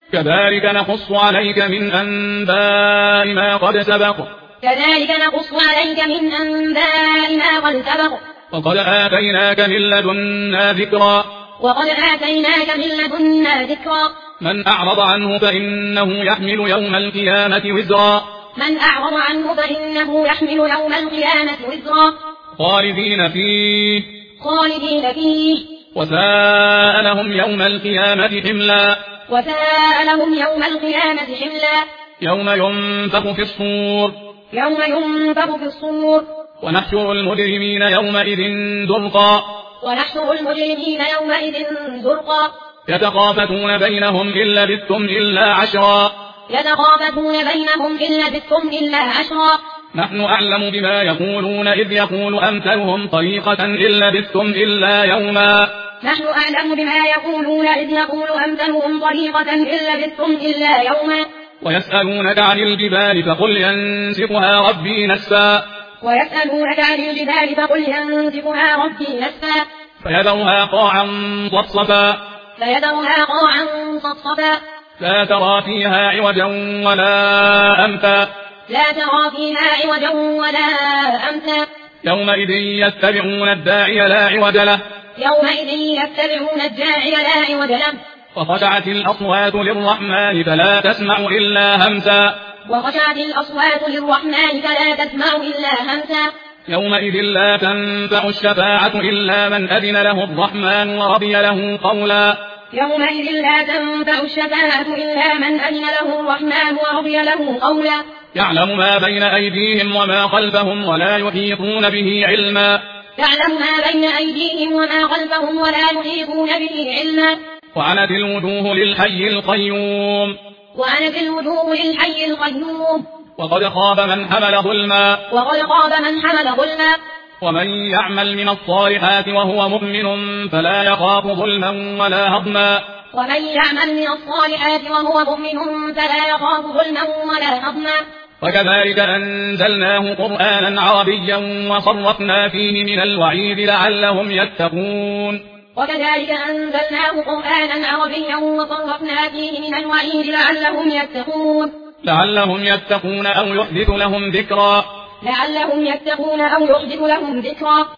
كذلك نقص عليك من أنباء ما قد سبق وقد آتيناك من لدنا ذكرا من أعرض عنه فإنه يحمل يوم القيامة وزرا خالدين فيه وساء لهم يوم القيامة حملا يوم ينفخ في الصور ونحشر المجرمين يومئذ زرقا يتخافتون بينهم إن لبثتم إلا عشرا نحن أعلم بما يقولون إذ يقول أمثلهم طريقة إن لبثتم إلا يوما ويسألونك عن الجبال فقل ينسفها ربي نسفا فيذرها قاعا صفصفا لا ترى فيها عوجا ولا أمتا يومئذ يتبعون الداعي لا عوج له وخشعت الأصوات للرحمن فلا تسمع إلا همسا يومئذ لا تنفع الشفاعة إلا من أذن له الرحمن ورضي له قولا يعلم ما بين أيديهم وما خلفهم ولا يحيطون به علما وعنت الوجوه للحي القيوم وقد خاب من حمل ظلما ومن يعمل من الصالحات وهو مؤمن فلا يخاف ظلما ولا هضما وكذلك أنزلناه قرآنا عربيا وصرفنا فيه من الوعيد لعلهم يتقون أو يحدث لهم ذكرا